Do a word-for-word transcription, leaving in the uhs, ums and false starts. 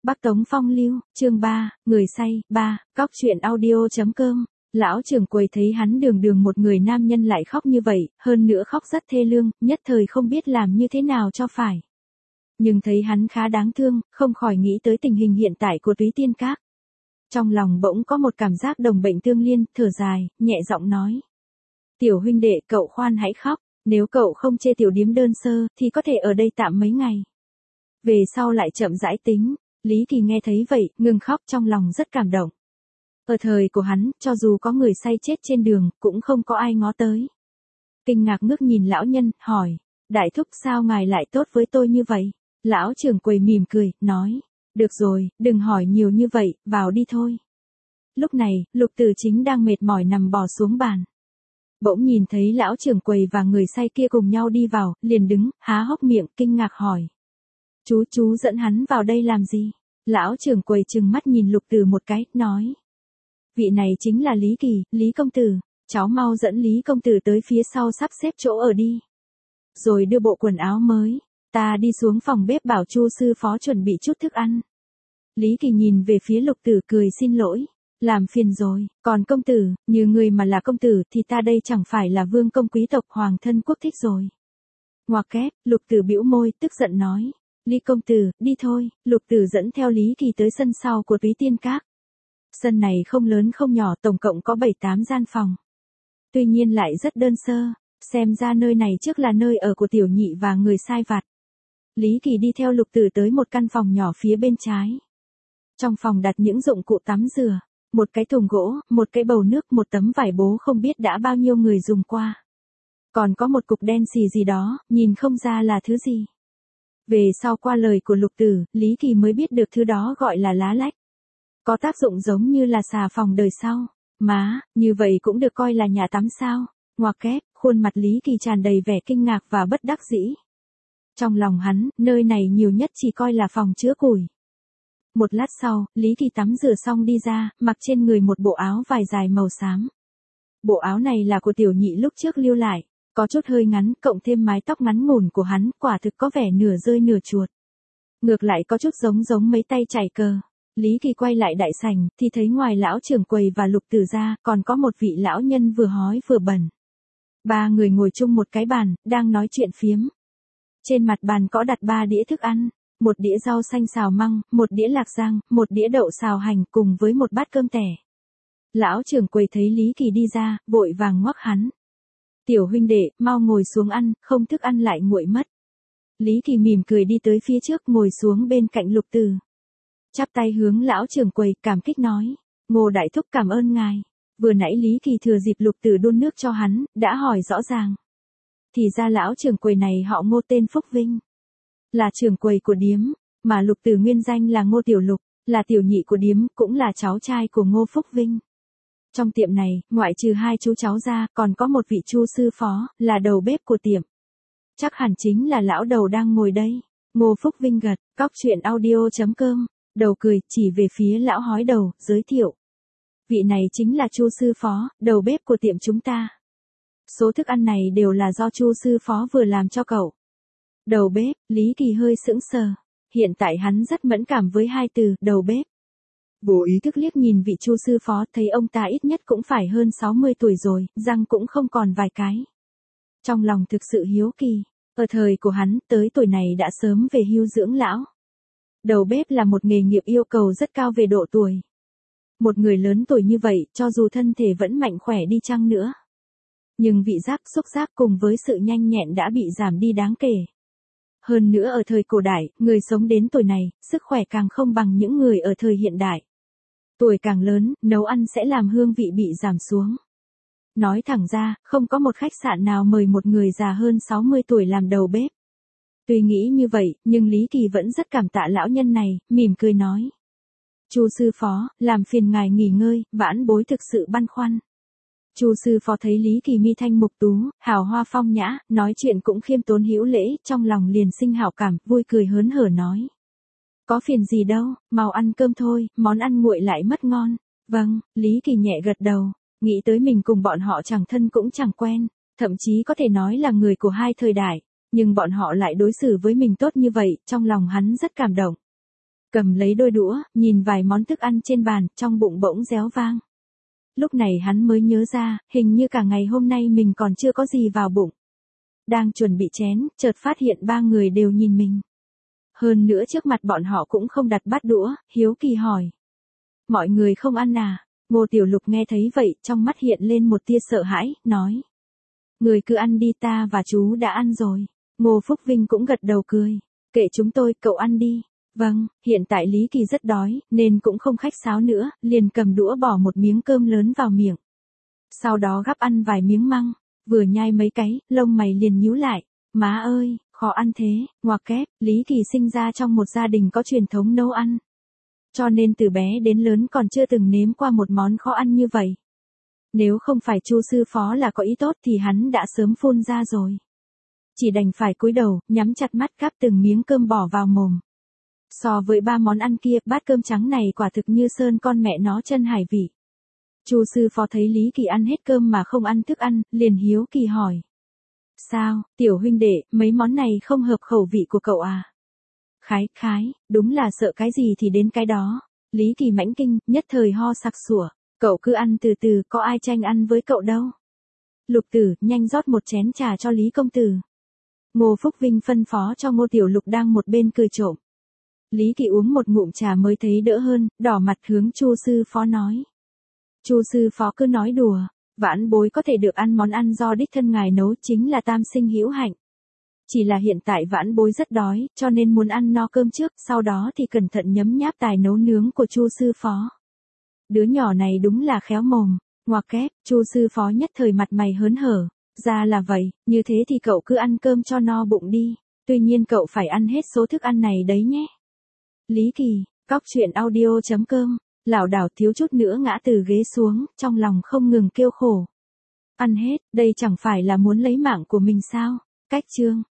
Bắc Tống Phong Lưu, chương ba, người say, ba, cóc truyện audio.com. Lão trưởng quầy thấy hắn đường đường một người nam nhân lại khóc như vậy, hơn nữa khóc rất thê lương, nhất thời không biết làm như thế nào cho phải. Nhưng thấy hắn khá đáng thương, không khỏi nghĩ tới tình hình hiện tại của Túy Tiên Các. Trong lòng bỗng có một cảm giác đồng bệnh tương liên, thở dài, nhẹ giọng nói. Tiểu huynh đệ, cậu khoan hãy khóc, nếu cậu không chê tiểu điếm đơn sơ, thì có thể ở đây tạm mấy ngày. Về sau lại chậm rãi tính. Lý Kỳ nghe thấy vậy, ngừng khóc, trong lòng rất cảm động. Ở thời của hắn, cho dù có người say chết trên đường, cũng không có ai ngó tới. Kinh ngạc ngước nhìn lão nhân, hỏi, đại thúc sao ngài lại tốt với tôi như vậy? Lão trưởng quầy mỉm cười, nói, được rồi, đừng hỏi nhiều như vậy, vào đi thôi. Lúc này, Lục Tử Chính đang mệt mỏi nằm bò xuống bàn. Bỗng nhìn thấy lão trưởng quầy và người say kia cùng nhau đi vào, liền đứng, há hốc miệng, kinh ngạc hỏi. Chú, chú dẫn hắn vào đây làm gì? Lão trưởng quầy trừng mắt nhìn Lục Tử một cái, nói. Vị này chính là Lý Kỳ, Lý công tử, cháu mau dẫn Lý công tử tới phía sau sắp xếp chỗ ở đi. Rồi đưa bộ quần áo mới, ta đi xuống phòng bếp bảo Chu sư phó chuẩn bị chút thức ăn. Lý Kỳ nhìn về phía Lục Tử cười xin lỗi, làm phiền rồi, còn công tử, như người mà là công tử thì ta đây chẳng phải là vương công quý tộc hoàng thân quốc thích rồi. Ngoạc kép, Lục Tử bĩu môi, tức giận nói. Lý công tử, đi thôi, Lục Tử dẫn theo Lý Kỳ tới sân sau của Túy Tiên Các. Sân này không lớn không nhỏ, tổng cộng có bảy tám gian phòng. Tuy nhiên lại rất đơn sơ, xem ra nơi này trước là nơi ở của tiểu nhị và người sai vặt. Lý Kỳ đi theo Lục Tử tới một căn phòng nhỏ phía bên trái. Trong phòng đặt những dụng cụ tắm rửa, một cái thùng gỗ, một cái bầu nước, một tấm vải bố không biết đã bao nhiêu người dùng qua. Còn có một cục đen xì gì đó, nhìn không ra là thứ gì. Về sau qua lời của Lục Tử, Lý Kỳ mới biết được thứ đó gọi là lá lách. Có tác dụng giống như là xà phòng đời sau. Má, như vậy cũng được coi là nhà tắm sao? Ngoạc kép, khuôn mặt Lý Kỳ tràn đầy vẻ kinh ngạc và bất đắc dĩ. Trong lòng hắn, nơi này nhiều nhất chỉ coi là phòng chứa củi. Một lát sau, Lý Kỳ tắm rửa xong đi ra, mặc trên người một bộ áo vải dài màu xám. Bộ áo này là của tiểu nhị lúc trước lưu lại. Có chút hơi ngắn, cộng thêm mái tóc ngắn ngủn của hắn, quả thực có vẻ nửa rơi nửa chuột. Ngược lại có chút giống giống mấy tay chải cờ. Lý Kỳ quay lại đại sảnh, thì thấy ngoài lão trưởng quầy và Lục Tử ra, còn có một vị lão nhân vừa hói vừa bẩn. Ba người ngồi chung một cái bàn, đang nói chuyện phiếm. Trên mặt bàn có đặt ba đĩa thức ăn, một đĩa rau xanh xào măng, một đĩa lạc rang, một đĩa đậu xào hành cùng với một bát cơm tẻ. Lão trưởng quầy thấy Lý Kỳ đi ra, vội vàng ngoắc hắn. Tiểu huynh đệ, mau ngồi xuống ăn, không thức ăn lại nguội mất. Lý Kỳ mỉm cười đi tới phía trước ngồi xuống bên cạnh Lục Tử. Chắp tay hướng lão trưởng quầy cảm kích nói. Ngô đại thúc cảm ơn ngài. Vừa nãy Lý Kỳ thừa dịp Lục Tử đun nước cho hắn, đã hỏi rõ ràng. Thì ra lão trưởng quầy này họ Ngô tên Phúc Vinh. Là trưởng quầy của điếm, mà Lục Tử nguyên danh là Ngô Tiểu Lục, là tiểu nhị của điếm, cũng là cháu trai của Ngô Phúc Vinh. Trong tiệm này, ngoại trừ hai chú cháu ra, còn có một vị Chu sư phó, là đầu bếp của tiệm. Chắc hẳn chính là lão đầu đang ngồi đây. Ngô Phúc Vinh gật, cóc truyện audio.com, đầu cười, chỉ về phía lão hói đầu, giới thiệu. Vị này chính là Chu sư phó, đầu bếp của tiệm chúng ta. Số thức ăn này đều là do Chu sư phó vừa làm cho cậu. Đầu bếp, Lý Kỳ hơi sững sờ. Hiện tại hắn rất mẫn cảm với hai từ, đầu bếp. Vô ý thức liếc nhìn vị Chu sư phó, thấy ông ta ít nhất cũng phải hơn sáu mươi tuổi rồi, răng cũng không còn vài cái. Trong lòng thực sự hiếu kỳ, ở thời của hắn, tới tuổi này đã sớm về hưu dưỡng lão. Đầu bếp là một nghề nghiệp yêu cầu rất cao về độ tuổi. Một người lớn tuổi như vậy, cho dù thân thể vẫn mạnh khỏe đi chăng nữa. Nhưng vị giác, xúc giác cùng với sự nhanh nhẹn đã bị giảm đi đáng kể. Hơn nữa ở thời cổ đại, người sống đến tuổi này, sức khỏe càng không bằng những người ở thời hiện đại. Tuổi càng lớn, nấu ăn sẽ làm hương vị bị giảm xuống. Nói thẳng ra, không có một khách sạn nào mời một người già hơn sáu mươi tuổi làm đầu bếp. Tuy nghĩ như vậy, nhưng Lý Kỳ vẫn rất cảm tạ lão nhân này, mỉm cười nói. Chu sư phó, làm phiền ngài nghỉ ngơi, vãn bối thực sự băn khoăn. Chu sư phó thấy Lý Kỳ mi thanh mục tú, hào hoa phong nhã, nói chuyện cũng khiêm tốn hữu lễ, trong lòng liền sinh hảo cảm, vui cười hớn hở nói. Có phiền gì đâu, mau ăn cơm thôi, món ăn nguội lại mất ngon. Vâng, Lý Kỳ nhẹ gật đầu, nghĩ tới mình cùng bọn họ chẳng thân cũng chẳng quen, thậm chí có thể nói là người của hai thời đại, nhưng bọn họ lại đối xử với mình tốt như vậy, trong lòng hắn rất cảm động. cầm lấy đôi đũa, nhìn vài món thức ăn trên bàn, trong bụng bỗng réo vang. Lúc này hắn mới nhớ ra, hình như cả ngày hôm nay mình còn chưa có gì vào bụng. Đang chuẩn bị chén, chợt phát hiện ba người đều nhìn mình. Hơn nữa trước mặt bọn họ cũng không đặt bát đũa, hiếu kỳ hỏi. Mọi người không ăn à? Ngô Tiểu Lục nghe thấy vậy, trong mắt hiện lên một tia sợ hãi, nói. Người cứ ăn đi, ta và chú đã ăn rồi. Ngô Phúc Vinh cũng gật đầu cười. Kệ chúng tôi, cậu ăn đi. Vâng, hiện tại Lý Kỳ rất đói, nên cũng không khách sáo nữa, liền cầm đũa bỏ một miếng cơm lớn vào miệng. Sau đó gắp ăn vài miếng măng, vừa nhai mấy cái, lông mày liền nhíu lại. Má ơi, khó ăn thế, ngoặc kép, Lý Kỳ sinh ra trong một gia đình có truyền thống nấu ăn. Cho nên từ bé đến lớn còn chưa từng nếm qua một món khó ăn như vậy. Nếu không phải Chu sư phó là có ý tốt thì hắn đã sớm phun ra rồi. Chỉ đành phải cúi đầu, nhắm chặt mắt gắp từng miếng cơm bỏ vào mồm. So với ba món ăn kia, bát cơm trắng này quả thực như sơn con mẹ nó chân hải vị. Chu sư phó thấy Lý Kỳ ăn hết cơm mà không ăn thức ăn, liền hiếu kỳ hỏi. Sao, tiểu huynh đệ, mấy món này không hợp khẩu vị của cậu à? Khái, khái, đúng là sợ cái gì thì đến cái đó. Lý Kỳ mãnh kinh, nhất thời ho sặc sủa. Cậu cứ ăn từ từ, có ai tranh ăn với cậu đâu. Lục Tử, nhanh rót một chén trà cho Lý công tử. Ngô Phúc Vinh phân phó cho Ngô Tiểu Lục đang một bên cười trộm. Lý Kỳ uống một ngụm trà mới thấy đỡ hơn, đỏ mặt hướng Chu sư phó nói. Chu sư phó cứ nói đùa, vãn bối có thể được ăn món ăn do đích thân ngài nấu chính là tam sinh hữu hạnh. Chỉ là hiện tại vãn bối rất đói, cho nên muốn ăn no cơm trước, sau đó thì cẩn thận nhấm nháp tài nấu nướng của Chu sư phó. Đứa nhỏ này đúng là khéo mồm, ngoặc kép, Chu sư phó nhất thời mặt mày hớn hở. Ra là vậy, như thế thì cậu cứ ăn cơm cho no bụng đi, tuy nhiên cậu phải ăn hết số thức ăn này đấy nhé. Lý Kỳ, cóc truyện audio chấm com, lảo đảo thiếu chút nữa ngã từ ghế xuống, trong lòng không ngừng kêu khổ. Ăn hết, đây chẳng phải là muốn lấy mạng của mình sao? Cách chương.